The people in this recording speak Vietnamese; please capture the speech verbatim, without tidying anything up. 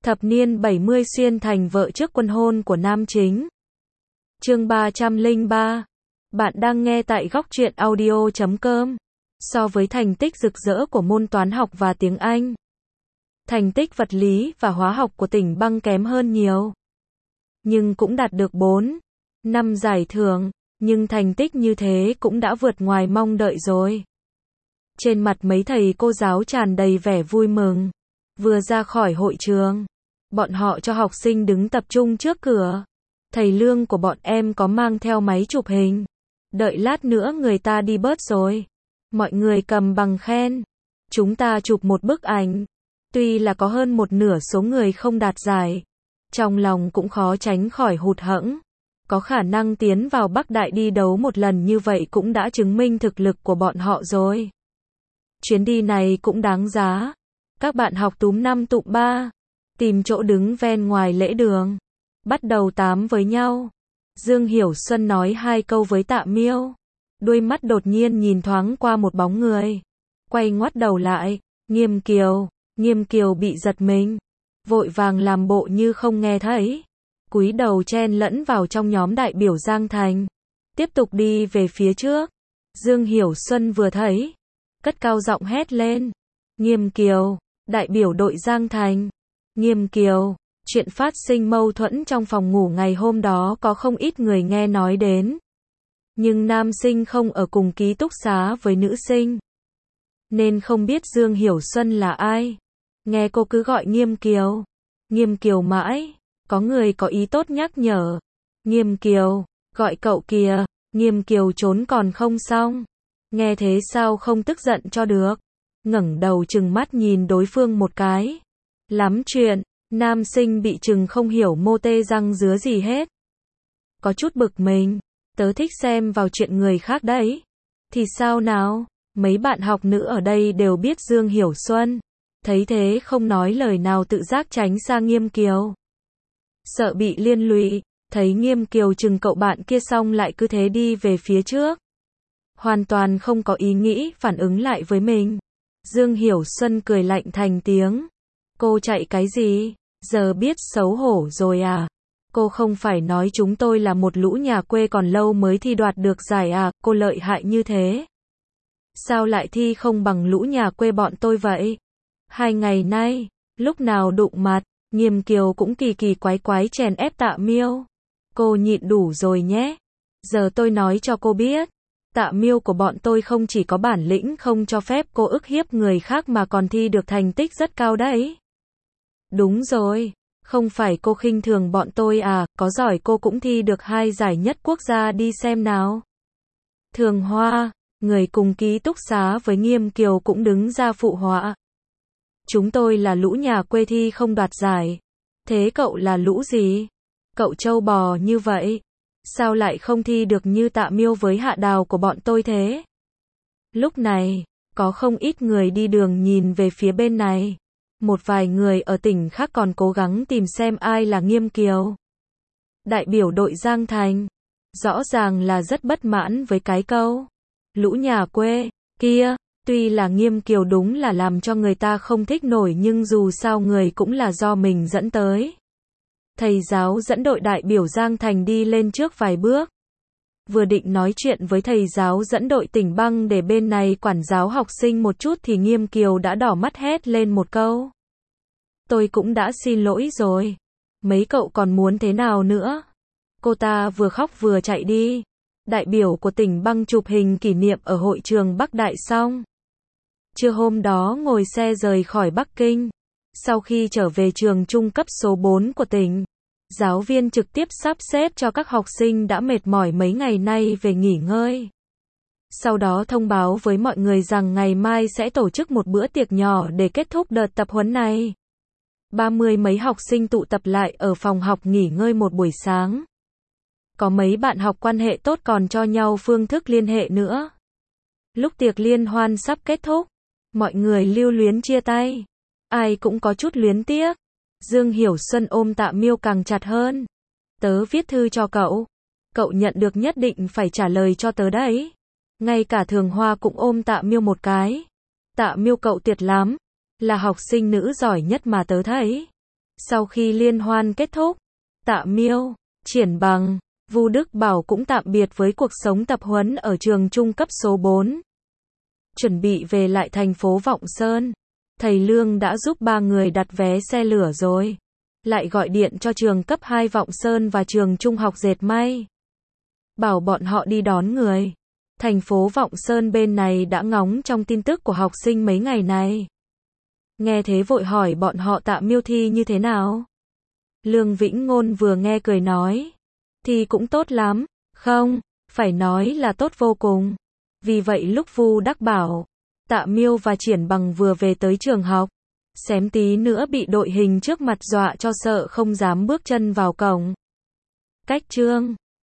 Thập niên bảy mươi xuyên thành vợ trước quân hôn của nam chính. Chương ba trăm lẻ ba. Bạn đang nghe tại góc truyện audio chấm com. So với thành tích rực rỡ của môn toán học và tiếng Anh, thành tích vật lý và hóa học của tỉnh Băng kém hơn nhiều. Nhưng cũng đạt được bốn, năm giải thưởng, nhưng thành tích như thế cũng đã vượt ngoài mong đợi rồi. Trên mặt mấy thầy cô giáo tràn đầy vẻ vui mừng. Vừa ra khỏi hội trường, bọn họ cho học sinh đứng tập trung trước cửa. Thầy Lương của bọn em có mang theo máy chụp hình. Đợi lát nữa người ta đi bớt rồi. Mọi người cầm bằng khen. Chúng ta chụp một bức ảnh. Tuy là có hơn một nửa số người không đạt giải, trong lòng cũng khó tránh khỏi hụt hẫng. Có khả năng tiến vào Bắc Đại đi đấu một lần như vậy cũng đã chứng minh thực lực của bọn họ rồi. Chuyến đi này cũng đáng giá. Các bạn học túm năm tụm ba, tìm chỗ đứng ven ngoài lễ đường, bắt đầu tám với nhau. Dương Hiểu Xuân nói hai câu với Tạ Miêu, đuôi mắt đột nhiên nhìn thoáng qua một bóng người, quay ngoắt đầu lại. Nghiêm Kiều. Nghiêm Kiều bị giật mình, vội vàng làm bộ như không nghe thấy, cúi đầu chen lẫn vào trong nhóm đại biểu Giang Thành, tiếp tục đi về phía trước. Dương Hiểu Xuân vừa thấy, cất cao giọng hét lên: Nghiêm Kiều, đại biểu đội Giang Thành. Nghiêm Kiều. Chuyện phát sinh mâu thuẫn trong phòng ngủ ngày hôm đó có không ít người nghe nói đến. Nhưng nam sinh không ở cùng ký túc xá với nữ sinh, nên không biết Dương Hiểu Xuân là ai. Nghe cô cứ gọi Nghiêm Kiều, Nghiêm Kiều mãi. Có người có ý tốt nhắc nhở: Nghiêm Kiều, gọi cậu kìa. Nghiêm Kiều trốn còn không xong, nghe thế sao không tức giận cho được. Ngẩng đầu trừng mắt nhìn đối phương một cái. Lắm chuyện. Nam sinh bị trừng không hiểu mô tê răng dứa gì hết. Có chút bực mình. Tớ thích xem vào chuyện người khác đấy. Thì sao nào? Mấy bạn học nữ ở đây đều biết Dương Hiểu Xuân. Thấy thế không nói lời nào, tự giác tránh xa Nghiêm Kiều. Sợ bị liên lụy, thấy Nghiêm Kiều trừng cậu bạn kia xong lại cứ thế đi về phía trước. Hoàn toàn không có ý nghĩ phản ứng lại với mình. Dương Hiểu Xuân cười lạnh thành tiếng. Cô chạy cái gì? Giờ biết xấu hổ rồi à? Cô không phải nói chúng tôi là một lũ nhà quê còn lâu mới thi đoạt được giải à? Cô lợi hại như thế, sao lại thi không bằng lũ nhà quê bọn tôi vậy? Hai ngày nay, lúc nào đụng mặt, Nghiêm Kiều cũng kỳ kỳ quái quái chèn ép Tạ Miêu. Cô nhịn đủ rồi nhé. Giờ tôi nói cho cô biết, Tạ Miêu của bọn tôi không chỉ có bản lĩnh không cho phép cô ức hiếp người khác mà còn thi được thành tích rất cao đấy. Đúng rồi, không phải cô khinh thường bọn tôi à? Có giỏi cô cũng thi được hai giải nhất quốc gia đi xem nào. Thường Hoa, người cùng ký túc xá với Nghiêm Kiều, cũng đứng ra phụ họa. Chúng tôi là lũ nhà quê thi không đoạt giải. Thế cậu là lũ gì? Cậu trâu bò như vậy, sao lại không thi được như Tạ Miêu với Hạ Đào của bọn tôi thế? Lúc này, có không ít người đi đường nhìn về phía bên này. Một vài người ở tỉnh khác còn cố gắng tìm xem ai là Nghiêm Kiều. Đại biểu đội Giang Thành, rõ ràng là rất bất mãn với cái câu lũ nhà quê kia. Tuy là Nghiêm Kiều đúng là làm cho người ta không thích nổi, nhưng dù sao người cũng là do mình dẫn tới. Thầy giáo dẫn đội đại biểu Giang Thành đi lên trước vài bước. Vừa định nói chuyện với thầy giáo dẫn đội tỉnh Băng để bên này quản giáo học sinh một chút thì Nghiêm Kiều đã đỏ mắt hét lên một câu. Tôi cũng đã xin lỗi rồi. Mấy cậu còn muốn thế nào nữa? Cô ta vừa khóc vừa chạy đi. Đại biểu của tỉnh Băng chụp hình kỷ niệm ở hội trường Bắc Đại xong. Trưa hôm đó ngồi xe rời khỏi Bắc Kinh. Sau khi trở về trường trung cấp số bốn của tỉnh, giáo viên trực tiếp sắp xếp cho các học sinh đã mệt mỏi mấy ngày nay về nghỉ ngơi. Sau đó thông báo với mọi người rằng ngày mai sẽ tổ chức một bữa tiệc nhỏ để kết thúc đợt tập huấn này. Ba mươi mấy học sinh tụ tập lại ở phòng học nghỉ ngơi một buổi sáng. Có mấy bạn học quan hệ tốt còn cho nhau phương thức liên hệ nữa. Lúc tiệc liên hoan sắp kết thúc, mọi người lưu luyến chia tay. Ai cũng có chút luyến tiếc. Dương Hiểu Xuân ôm Tạ Miêu càng chặt hơn. Tớ viết thư cho cậu. Cậu nhận được nhất định phải trả lời cho tớ đấy. Ngay cả Thường Hoa cũng ôm Tạ Miêu một cái. Tạ Miêu cậu tuyệt lắm. Là học sinh nữ giỏi nhất mà tớ thấy. Sau khi liên hoan kết thúc, Tạ Miêu, Triển Bằng, Vu Đức Bảo cũng tạm biệt với cuộc sống tập huấn ở trường trung cấp số bốn. Chuẩn bị về lại thành phố Vọng Sơn. Thầy Lương đã giúp ba người đặt vé xe lửa rồi. Lại gọi điện cho trường cấp hai Vọng Sơn và trường trung học dệt may. Bảo bọn họ đi đón người. Thành phố Vọng Sơn bên này đã ngóng trong tin tức của học sinh mấy ngày này. Nghe thế vội hỏi bọn họ Tạ Miêu thi như thế nào. Lương Vĩnh Ngôn vừa nghe cười nói. Thì cũng tốt lắm, không, phải nói là tốt vô cùng. Vì vậy lúc Vu Đắc Bảo, Tạ Miêu và Triển Bằng vừa về tới trường học, xém tí nữa bị đội hình trước mặt dọa cho sợ không dám bước chân vào cổng. Cách chương